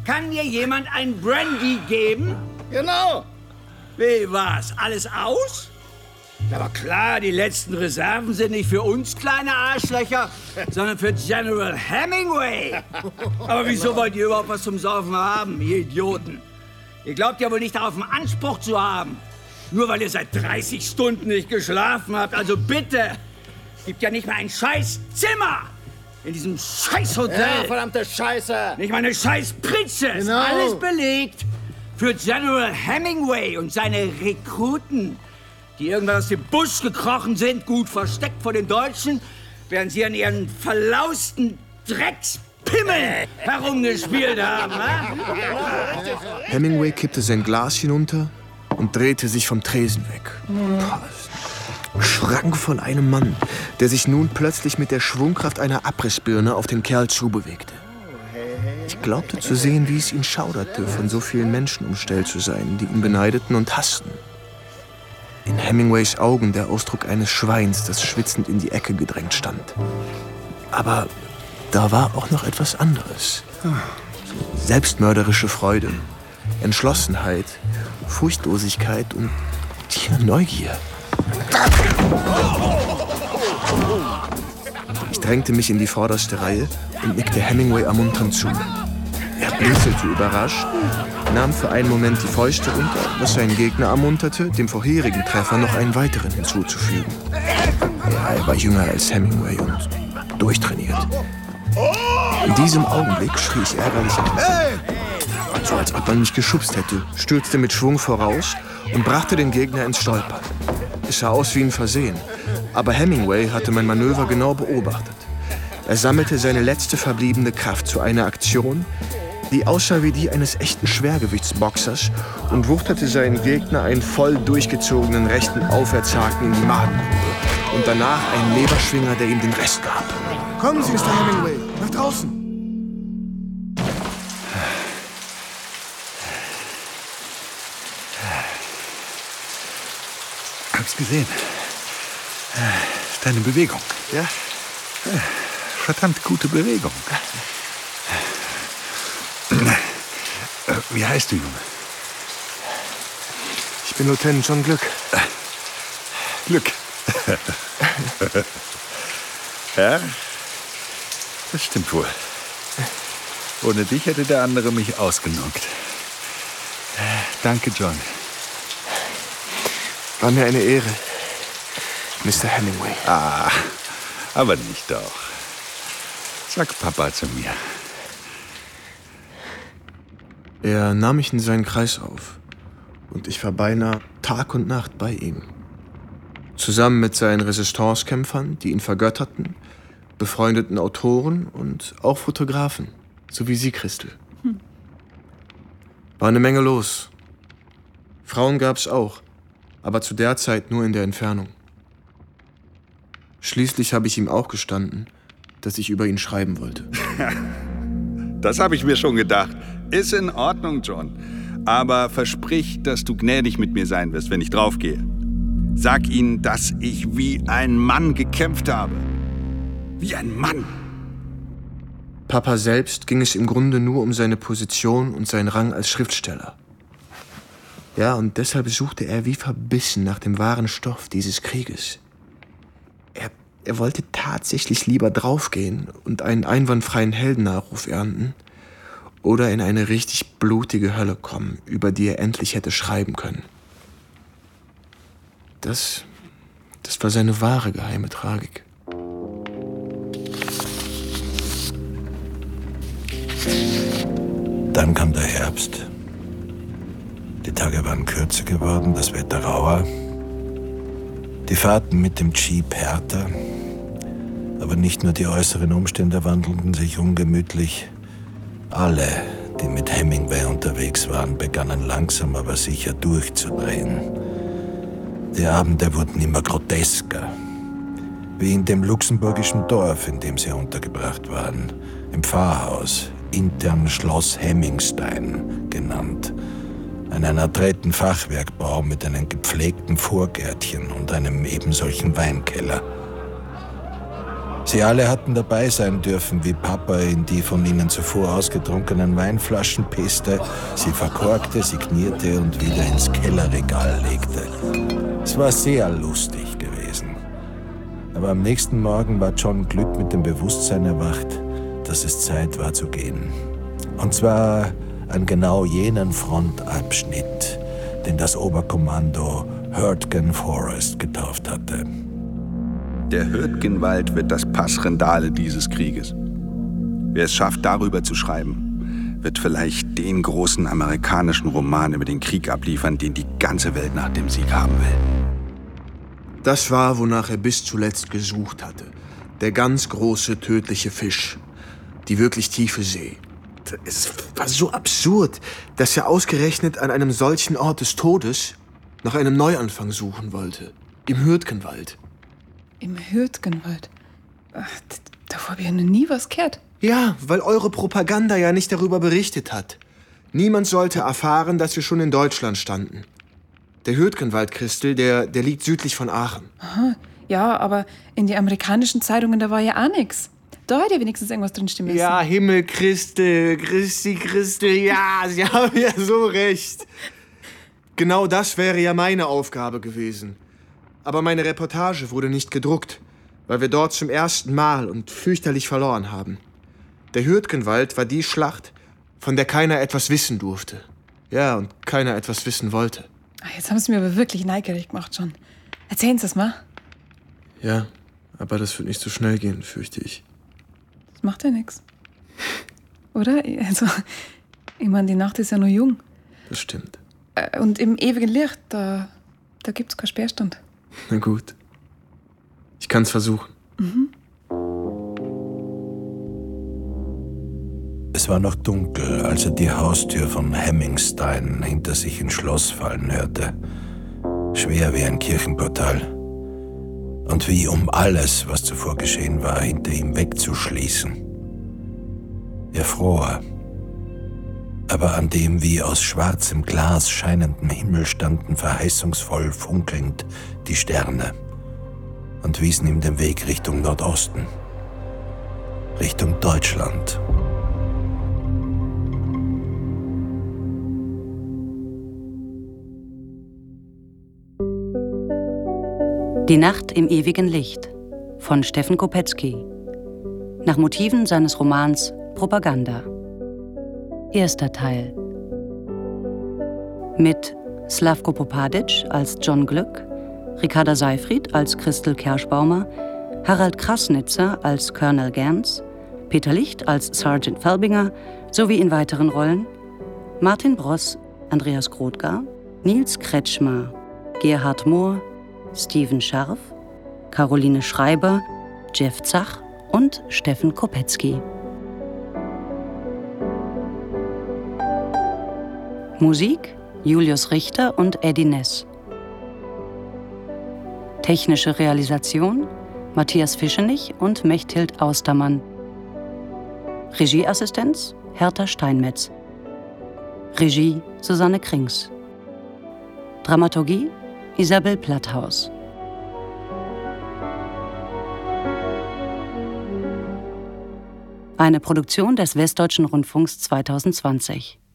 Kann mir jemand ein Brandy geben? Genau. Wie war's? Alles aus? Aber klar, die letzten Reserven sind nicht für uns kleine Arschlöcher, sondern für General Hemingway. Aber wieso wollt ihr überhaupt was zum Saufen haben, ihr Idioten? Ihr glaubt ja wohl nicht darauf, einen Anspruch zu haben. Nur weil ihr seit dreißig Stunden nicht geschlafen habt. Also bitte, gibt ja nicht mal ein scheiß Zimmer in diesem scheiß Hotel. Ja, verdammte Scheiße. Nicht mal eine scheiß Pritze. Ist Genau. alles belegt für General Hemingway und seine Rekruten, die irgendwann aus dem Busch gekrochen sind, gut versteckt vor den Deutschen, während sie an ihren verlausten Dreckspimmeln herumgespielt haben. Ne? Hemingway kippte sein Glas hinunter und drehte sich vom Tresen weg. Schrank von einem Mann, der sich nun plötzlich mit der Schwungkraft einer Abrissbirne auf den Kerl zubewegte. Ich glaubte zu sehen, wie es ihn schauderte, von so vielen Menschen umstellt zu sein, die ihn beneideten und hassten. In Hemingways Augen der Ausdruck eines Schweins, das schwitzend in die Ecke gedrängt stand. Aber da war auch noch etwas anderes. Selbstmörderische Freude, Entschlossenheit, Furchtlosigkeit und tja, Neugier. Ich drängte mich in die vorderste Reihe und nickte Hemingway ermunternd zu. Er blinzelte überrascht, nahm für einen Moment die Fäuste runter, was seinen Gegner ermunterte, dem vorherigen Treffer noch einen weiteren hinzuzufügen. Ja, er war jünger als Hemingway und durchtrainiert. In diesem Augenblick schrie ich ärgerlich an. So als ob man mich geschubst hätte, stürzte mit Schwung voraus und brachte den Gegner ins Stolpern. Es sah aus wie ein Versehen, aber Hemingway hatte mein Manöver genau beobachtet. Er sammelte seine letzte verbliebene Kraft zu einer Aktion, die aussah wie die eines echten Schwergewichtsboxers und wuchtete seinen Gegner einen voll durchgezogenen rechten Aufwärtshaken in die Magengrube und danach einen Leberschwinger, der ihm den Rest gab. Kommen Sie, Mister Hemingway, nach draußen. Hab's gesehen. Deine Bewegung. Ja? Verdammt gute Bewegung. Wie heißt du, Junge? Ich bin Lieutenant John Glück. Glück. Ja, das stimmt wohl. Ohne dich hätte der andere mich ausgenockt. Danke, John. War mir eine Ehre, Mister Hemingway. Ah, aber nicht doch. Sag Papa zu mir. Er nahm mich in seinen Kreis auf und ich war beinahe Tag und Nacht bei ihm. Zusammen mit seinen Resistancekämpfern, die ihn vergötterten, befreundeten Autoren und auch Fotografen, so wie Sie, Christel. Hm. War eine Menge los. Frauen gab's auch, aber zu der Zeit nur in der Entfernung. Schließlich habe ich ihm auch gestanden, dass ich über ihn schreiben wollte. Das habe ich mir schon gedacht. Ist in Ordnung, John. Aber versprich, dass du gnädig mit mir sein wirst, wenn ich draufgehe. Sag ihnen, dass ich wie ein Mann gekämpft habe. Wie ein Mann. Papa selbst ging es im Grunde nur um seine Position und seinen Rang als Schriftsteller. Ja, und deshalb suchte er wie verbissen nach dem wahren Stoff dieses Krieges. Er, er wollte tatsächlich lieber draufgehen und einen einwandfreien Heldennachruf ernten oder in eine richtig blutige Hölle kommen, über die er endlich hätte schreiben können. Das, das war seine wahre geheime Tragik. Dann kam der Herbst. Die Tage waren kürzer geworden, das Wetter rauer. Die Fahrten mit dem Jeep härter. Aber nicht nur die äußeren Umstände wandelten sich ungemütlich. Alle, die mit Hemingway unterwegs waren, begannen langsam aber sicher durchzudrehen. Die Abende wurden immer grotesker. Wie in dem luxemburgischen Dorf, in dem sie untergebracht waren. Im Pfarrhaus, intern Schloss Hemmingstein genannt. Einen adretten Fachwerkbau mit einem gepflegten Vorgärtchen und einem ebensolchen Weinkeller. Sie alle hatten dabei sein dürfen, wie Papa in die von ihnen zuvor ausgetrunkenen Weinflaschen pisste, sie verkorkte, signierte und wieder ins Kellerregal legte. Es war sehr lustig gewesen. Aber am nächsten Morgen war John Glück mit dem Bewusstsein erwacht, dass es Zeit war zu gehen. Und zwar an genau jenen Frontabschnitt, den das Oberkommando Hürtgen Forest getauft hatte. Der Hürtgenwald wird das Passrendale dieses Krieges. Wer es schafft, darüber zu schreiben, wird vielleicht den großen amerikanischen Roman über den Krieg abliefern, den die ganze Welt nach dem Sieg haben will. Das war, wonach er bis zuletzt gesucht hatte. Der ganz große, tödliche Fisch. Die wirklich tiefe See. Es war so absurd, dass er ausgerechnet an einem solchen Ort des Todes nach einem Neuanfang suchen wollte. Im Hürtgenwald. Im Hürtgenwald? Ach, davor habe ich ja noch nie was gehört. Ja, weil eure Propaganda ja nicht darüber berichtet hat. Niemand sollte erfahren, dass wir schon in Deutschland standen. Der Hürtgenwald, Christel, der, der liegt südlich von Aachen. Aha, ja, aber in die amerikanischen Zeitungen, da war ja auch nichts. Da hätte ja wenigstens irgendwas drinstehen müssen. Ja, Himmel, Christel, Christi, Christel, ja, Sie haben ja so recht. Genau das wäre ja meine Aufgabe gewesen. Aber meine Reportage wurde nicht gedruckt, weil wir dort zum ersten Mal und fürchterlich verloren haben. Der Hürtgenwald war die Schlacht, von der keiner etwas wissen durfte. Ja, und keiner etwas wissen wollte. Ach, jetzt haben Sie mir aber wirklich neugierig gemacht schon. Erzählen Sie es mal. Ja, aber das wird nicht so schnell gehen, fürchte ich. Das macht ja nichts. Oder? Also, ich meine, die Nacht ist ja noch jung. Das stimmt. Und im ewigen Licht, da, da gibt's keinen Sperrstand. Na gut. Ich kann's versuchen. Mhm. Es war noch dunkel, als er die Haustür von Hemmingstein hinter sich ins Schloss fallen hörte. Schwer wie ein Kirchenportal. Und wie um alles, was zuvor geschehen war, hinter ihm wegzuschließen. Er fror. Aber an dem wie aus schwarzem Glas scheinenden Himmel standen verheißungsvoll funkelnd die Sterne und wiesen ihm den Weg Richtung Nordosten, Richtung Deutschland. Die Nacht im ewigen Licht von Steffen Kopetzky. Nach Motiven seines Romans Propaganda. Erster Teil. Mit Slavko Popadic als John Glück, Ricarda Seyfried als Christel Kerschbaumer, Harald Krasnitzer als Colonel Gans, Peter Licht als Sergeant Felbinger sowie in weiteren Rollen Martin Bross, Andreas Grothgar, Nils Kretschmer, Gerhard Mohr, Steven Scharf, Caroline Schreiber, Jeff Zach und Steffen Kopetzky. Musik Julius Richter und Eddie Ness. Technische Realisation Matthias Fischenich und Mechthild Austermann. Regieassistenz Hertha Steinmetz. Regie Susanne Krings. Dramaturgie Isabel Platthaus. Eine Produktion des Westdeutschen Rundfunks zweitausendzwanzig.